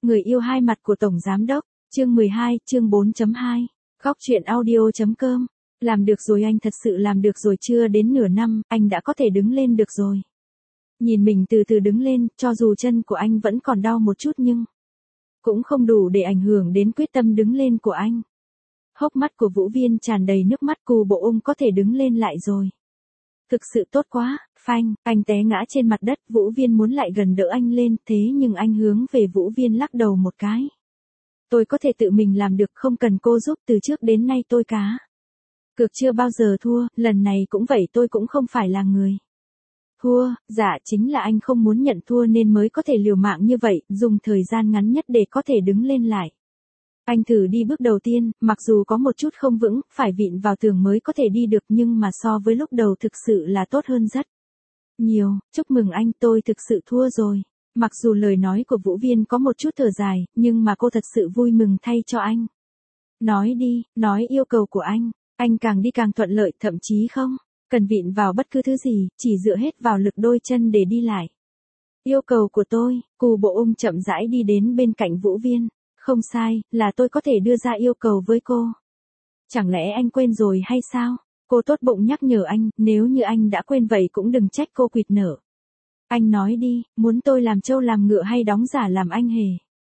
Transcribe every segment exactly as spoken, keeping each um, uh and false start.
Người yêu hai mặt của Tổng Giám Đốc, chương mười hai, chương bốn chấm hai, góc truyện audio.com. Làm được rồi, anh thật sự làm được rồi, chưa đến nửa năm, anh đã có thể đứng lên được rồi. Nhìn mình từ từ đứng lên, cho dù chân của anh vẫn còn đau một chút nhưng cũng không đủ để ảnh hưởng đến quyết tâm đứng lên của anh. Hốc mắt của Vũ Viên tràn đầy nước mắt, Cù Bộ Ung có thể đứng lên lại rồi. Thực sự tốt quá, phanh, anh té ngã trên mặt đất, Vũ Viên muốn lại gần đỡ anh lên, thế nhưng anh hướng về Vũ Viên lắc đầu một cái. Tôi có thể tự mình làm được, không cần cô giúp, từ trước đến nay tôi cá cược chưa bao giờ thua, lần này cũng vậy, tôi cũng không phải là người thua, dạ chính là anh không muốn nhận thua nên mới có thể liều mạng như vậy, dùng thời gian ngắn nhất để có thể đứng lên lại. Anh thử đi bước đầu tiên, mặc dù có một chút không vững, phải vịn vào tường mới có thể đi được, nhưng mà so với lúc đầu thực sự là tốt hơn rất nhiều. Chúc mừng anh, tôi thực sự thua rồi. Mặc dù lời nói của Vũ Viên có một chút thở dài, nhưng mà cô thật sự vui mừng thay cho anh. Nói đi, nói yêu cầu của anh, anh càng đi càng thuận lợi, thậm chí không cần vịn vào bất cứ thứ gì, chỉ dựa hết vào lực đôi chân để đi lại. Yêu cầu của tôi, Cù Bộ Ung chậm rãi đi đến bên cạnh Vũ Viên. Không sai, là tôi có thể đưa ra yêu cầu với cô. Chẳng lẽ anh quên rồi hay sao? Cô tốt bụng nhắc nhở anh, nếu như anh đã quên vậy cũng đừng trách cô quỵt nở. Anh nói đi, muốn tôi làm trâu làm ngựa hay đóng giả làm anh hề?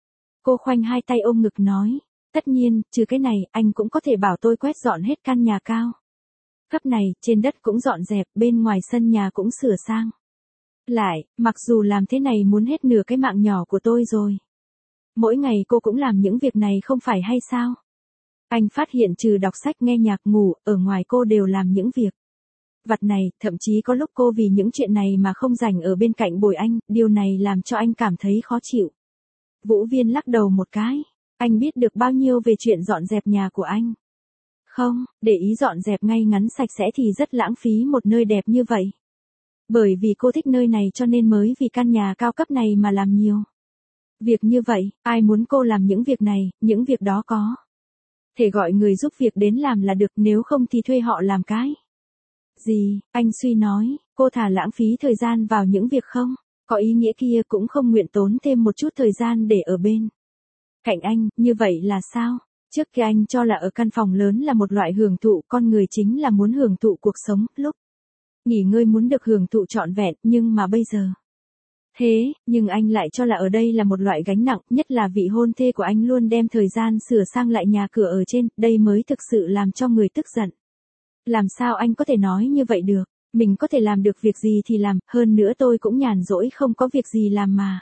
Cô khoanh hai tay ôm ngực nói, tất nhiên, trừ cái này, anh cũng có thể bảo tôi quét dọn hết căn nhà cao cấp này, trên đất cũng dọn dẹp, bên ngoài sân nhà cũng sửa sang lại, mặc dù làm thế này muốn hết nửa cái mạng nhỏ của tôi rồi. Mỗi ngày cô cũng làm những việc này không phải hay sao? Anh phát hiện trừ đọc sách, nghe nhạc, ngủ, ở ngoài cô đều làm những việc vặt này, thậm chí có lúc cô vì những chuyện này mà không rảnh ở bên cạnh bồi anh, điều này làm cho anh cảm thấy khó chịu. Vũ Viên lắc đầu một cái, anh biết được bao nhiêu về chuyện dọn dẹp nhà của anh? Không, để ý dọn dẹp ngay ngắn sạch sẽ thì rất lãng phí một nơi đẹp như vậy. Bởi vì cô thích nơi này cho nên mới vì căn nhà cao cấp này mà làm nhiều việc như vậy, ai muốn cô làm những việc này, những việc đó có thể gọi người giúp việc đến làm là được, nếu không thì thuê họ làm cái gì? Anh suy nói, cô thà lãng phí thời gian vào những việc không có ý nghĩa kia cũng không nguyện tốn thêm một chút thời gian để ở bên cạnh anh, như vậy là sao? Trước kia anh cho là ở căn phòng lớn là một loại hưởng thụ, con người chính là muốn hưởng thụ cuộc sống, lúc nghỉ ngơi muốn được hưởng thụ trọn vẹn, nhưng mà bây giờ thế, nhưng anh lại cho là ở đây là một loại gánh nặng, nhất là vị hôn thê của anh luôn đem thời gian sửa sang lại nhà cửa ở trên, đây mới thực sự làm cho người tức giận. Làm sao anh có thể nói như vậy được, mình có thể làm được việc gì thì làm, hơn nữa tôi cũng nhàn rỗi không có việc gì làm mà.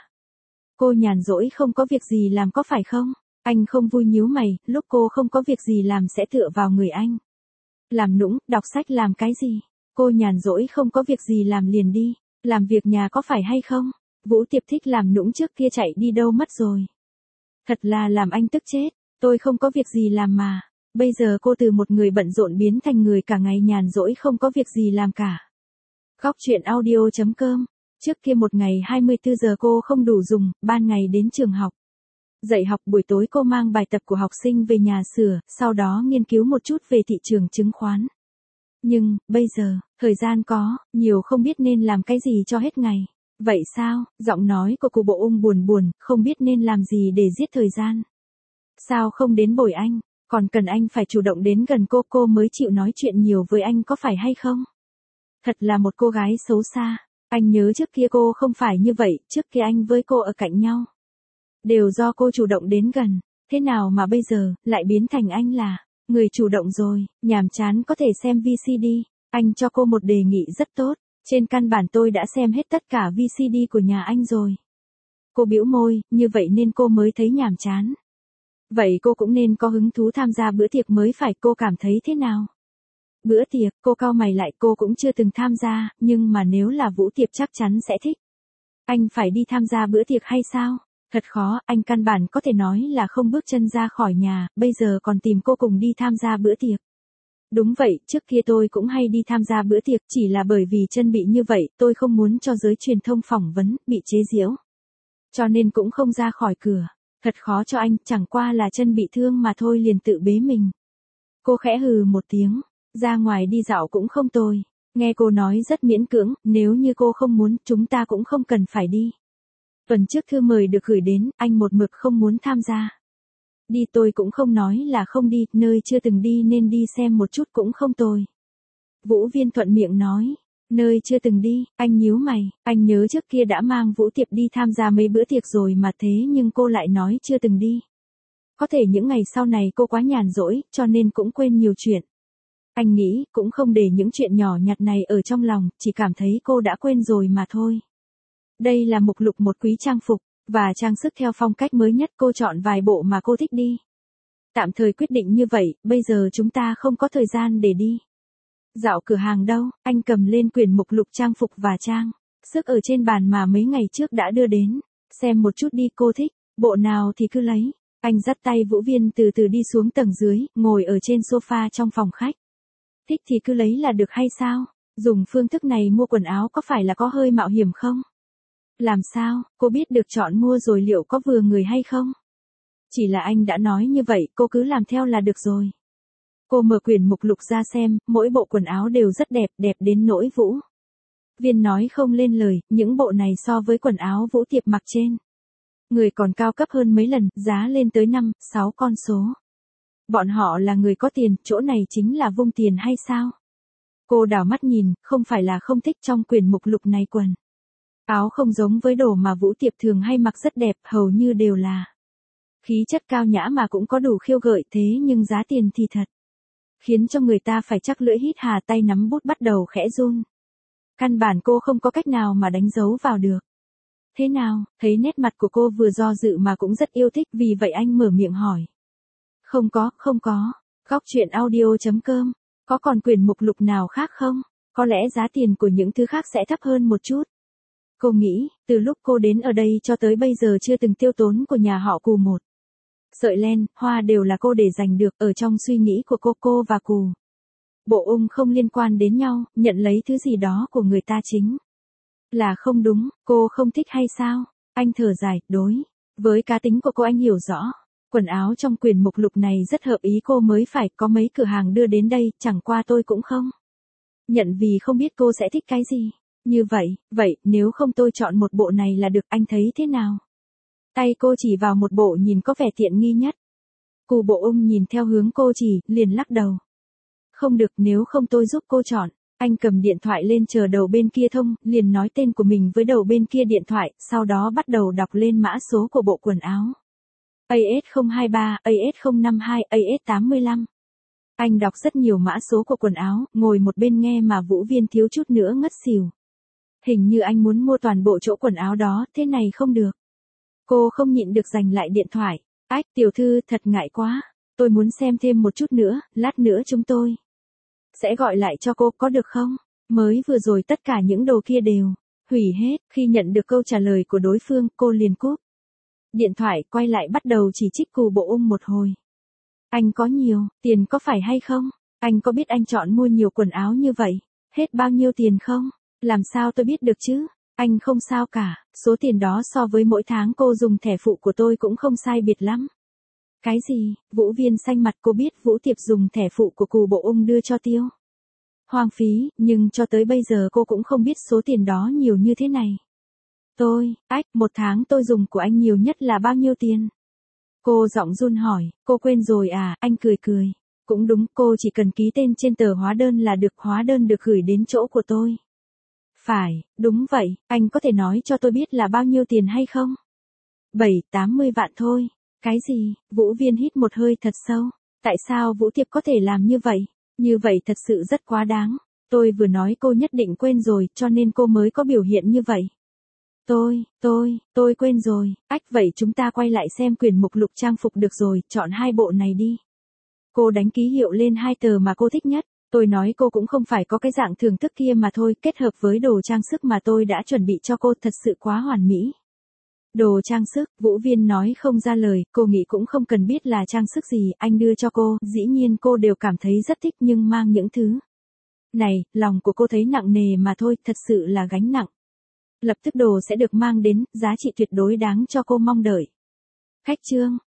Cô nhàn rỗi không có việc gì làm có phải không? Anh không vui nhíu mày, lúc cô không có việc gì làm sẽ tựa vào người anh. Làm nũng, đọc sách làm cái gì? Cô nhàn rỗi không có việc gì làm liền đi, làm việc nhà có phải hay không? Vũ Tiệp thích làm nũng, trước kia chạy đi đâu mất rồi. Thật là làm anh tức chết, tôi không có việc gì làm mà. Bây giờ cô từ một người bận rộn biến thành người cả ngày nhàn rỗi không có việc gì làm cả. Góc truyện audio.com. Trước kia một ngày hai mươi tư giờ cô không đủ dùng, ban ngày đến trường học dạy học, buổi tối cô mang bài tập của học sinh về nhà sửa, sau đó nghiên cứu một chút về thị trường chứng khoán. Nhưng, bây giờ, thời gian có, nhiều không biết nên làm cái gì cho hết ngày. Vậy sao? Giọng nói của Cù Bộ Ung buồn buồn, không biết nên làm gì để giết thời gian. Sao không đến bồi anh, còn cần anh phải chủ động đến gần cô, cô mới chịu nói chuyện nhiều với anh có phải hay không? Thật là một cô gái xấu xa. Anh nhớ trước kia cô không phải như vậy, trước kia anh với cô ở cạnh nhau đều do cô chủ động đến gần, thế nào mà bây giờ lại biến thành anh là người chủ động rồi? Nhàm chán có thể xem vê xê đê, anh cho cô một đề nghị rất tốt. Trên căn bản tôi đã xem hết tất cả vê xê đê của nhà anh rồi. Cô bĩu môi, như vậy nên cô mới thấy nhàm chán. Vậy cô cũng nên có hứng thú tham gia bữa tiệc mới phải, cô cảm thấy thế nào? Bữa tiệc, cô cau mày lại, cô cũng chưa từng tham gia, nhưng mà nếu là Vũ Tiệp chắc chắn sẽ thích. Anh phải đi tham gia bữa tiệc hay sao? Thật khó, anh căn bản có thể nói là không bước chân ra khỏi nhà, bây giờ còn tìm cô cùng đi tham gia bữa tiệc. Đúng vậy, trước kia tôi cũng hay đi tham gia bữa tiệc, chỉ là bởi vì chân bị như vậy, tôi không muốn cho giới truyền thông phỏng vấn, bị chế giễu. Cho nên cũng không ra khỏi cửa. Thật khó cho anh, chẳng qua là chân bị thương mà thôi, liền tự bế mình. Cô khẽ hừ một tiếng, ra ngoài đi dạo cũng không tồi. Nghe cô nói rất miễn cưỡng, nếu như cô không muốn, chúng ta cũng không cần phải đi. Tuần trước thư mời được gửi đến, anh một mực không muốn tham gia. Đi tôi cũng không nói là không đi, nơi chưa từng đi nên đi xem một chút cũng không tồi. Vũ Viên thuận miệng nói. Nơi chưa từng đi, anh nhíu mày, anh nhớ trước kia đã mang Vũ Tiệp đi tham gia mấy bữa tiệc rồi mà thế nhưng cô lại nói chưa từng đi. Có thể những ngày sau này cô quá nhàn rỗi, cho nên cũng quên nhiều chuyện. Anh nghĩ, cũng không để những chuyện nhỏ nhặt này ở trong lòng, chỉ cảm thấy cô đã quên rồi mà thôi. Đây là mục lục một quý trang phục, và trang sức theo phong cách mới nhất, cô chọn vài bộ mà cô thích đi. Tạm thời quyết định như vậy, bây giờ chúng ta không có thời gian để đi. Dạo cửa hàng đâu, anh cầm lên quyển mục lục trang phục và trang sức ở trên bàn mà mấy ngày trước đã đưa đến. Xem một chút đi, cô thích, bộ nào thì cứ lấy. Anh dắt tay Vũ Viên từ từ đi xuống tầng dưới, ngồi ở trên sofa trong phòng khách. Thích thì cứ lấy là được hay sao? Dùng phương thức này mua quần áo có phải là có hơi mạo hiểm không? Làm sao, cô biết được chọn mua rồi liệu có vừa người hay không? Chỉ là anh đã nói như vậy, cô cứ làm theo là được rồi. Cô mở quyển mục lục ra xem, mỗi bộ quần áo đều rất đẹp, đẹp đến nỗi Vũ Viên nói không lên lời, những bộ này so với quần áo Vũ Tiệp mặc trên người còn cao cấp hơn mấy lần, giá lên tới năm, sáu con số. Bọn họ là người có tiền, chỗ này chính là vung tiền hay sao? Cô đảo mắt nhìn, không phải là không thích trong quyển mục lục này quần áo không giống với đồ mà Vũ Tiệp thường hay mặc rất đẹp, hầu như đều là khí chất cao nhã mà cũng có đủ khiêu gợi, thế nhưng giá tiền thì thật khiến cho người ta phải chắc lưỡi hít hà, tay nắm bút bắt đầu khẽ run. Căn bản cô không có cách nào mà đánh dấu vào được. Thế nào, thấy nét mặt của cô vừa do dự mà cũng rất yêu thích, vì vậy anh mở miệng hỏi. Không có, không có. Góc truyện audio.com. Có còn quyển mục lục nào khác không? Có lẽ giá tiền của những thứ khác sẽ thấp hơn một chút. Cô nghĩ, từ lúc cô đến ở đây cho tới bây giờ chưa từng tiêu tốn của nhà họ Cù một sợi len, hoa đều là cô để giành được. Ở trong suy nghĩ của cô, cô và Cù Bộ Ung không liên quan đến nhau, nhận lấy thứ gì đó của người ta chính là không đúng. Cô không thích hay sao? Anh thở dài, đối với cá tính của cô anh hiểu rõ. Quần áo trong quyển mục lục này rất hợp ý cô mới phải, có mấy cửa hàng đưa đến đây, chẳng qua tôi cũng không nhận vì không biết cô sẽ thích cái gì. Như vậy, vậy, nếu không tôi chọn một bộ này là được, anh thấy thế nào? Tay cô chỉ vào một bộ nhìn có vẻ tiện nghi nhất. Cù Bộ Ung nhìn theo hướng cô chỉ, liền lắc đầu. Không được, nếu không tôi giúp cô chọn. Anh cầm điện thoại lên chờ đầu bên kia thông, liền nói tên của mình với đầu bên kia điện thoại, sau đó bắt đầu đọc lên mã số của bộ quần áo. A S không hai ba, A S không năm hai, A S tám lăm. Anh đọc rất nhiều mã số của quần áo, ngồi một bên nghe mà Vũ Viên thiếu chút nữa ngất xỉu. Hình như anh muốn mua toàn bộ chỗ quần áo đó, thế này không được. Cô không nhịn được giành lại điện thoại. Ách, tiểu thư, thật ngại quá. Tôi muốn xem thêm một chút nữa, lát nữa chúng tôi sẽ gọi lại cho cô, có được không? Mới vừa rồi tất cả những đồ kia đều hủy hết. Khi nhận được câu trả lời của đối phương, cô liền cúp điện thoại, quay lại bắt đầu chỉ trích Cù Bộ Ung một hồi. Anh có nhiều tiền có phải hay không? Anh có biết anh chọn mua nhiều quần áo như vậy hết bao nhiêu tiền không? Làm sao tôi biết được chứ? Anh không sao cả, số tiền đó so với mỗi tháng cô dùng thẻ phụ của tôi cũng không sai biệt lắm. Cái gì? Vũ Viên xanh mặt, cô biết Vũ Tiệp dùng thẻ phụ của Cù Bộ Ung đưa cho Tiêu Hoang Phí, nhưng cho tới bây giờ cô cũng không biết số tiền đó nhiều như thế này. Tôi, ách, một tháng tôi dùng của anh nhiều nhất là bao nhiêu tiền? Cô giọng run hỏi, cô quên rồi à? Anh cười cười. Cũng đúng, cô chỉ cần ký tên trên tờ hóa đơn là được, hóa đơn được gửi đến chỗ của tôi. Phải, đúng vậy, anh có thể nói cho tôi biết là bao nhiêu tiền hay không? Bảy, tám mươi vạn thôi. Cái gì? Vũ Viên hít một hơi thật sâu. Tại sao Vũ Tiệp có thể làm như vậy? Như vậy thật sự rất quá đáng. Tôi vừa nói cô nhất định quên rồi, cho nên cô mới có biểu hiện như vậy. Tôi, tôi, tôi quên rồi. Ách, vậy chúng ta quay lại xem quyển mục lục trang phục được rồi, chọn hai bộ này đi. Cô đánh ký hiệu lên hai tờ mà cô thích nhất. Tôi nói cô cũng không phải có cái dạng thưởng thức kia mà thôi, kết hợp với đồ trang sức mà tôi đã chuẩn bị cho cô thật sự quá hoàn mỹ. Đồ trang sức, Vũ Viên nói không ra lời, cô nghĩ cũng không cần biết là trang sức gì, anh đưa cho cô, dĩ nhiên cô đều cảm thấy rất thích, nhưng mang những thứ này, lòng của cô thấy nặng nề mà thôi, thật sự là gánh nặng. Lập tức đồ sẽ được mang đến, giá trị tuyệt đối đáng cho cô mong đợi. Khách trương,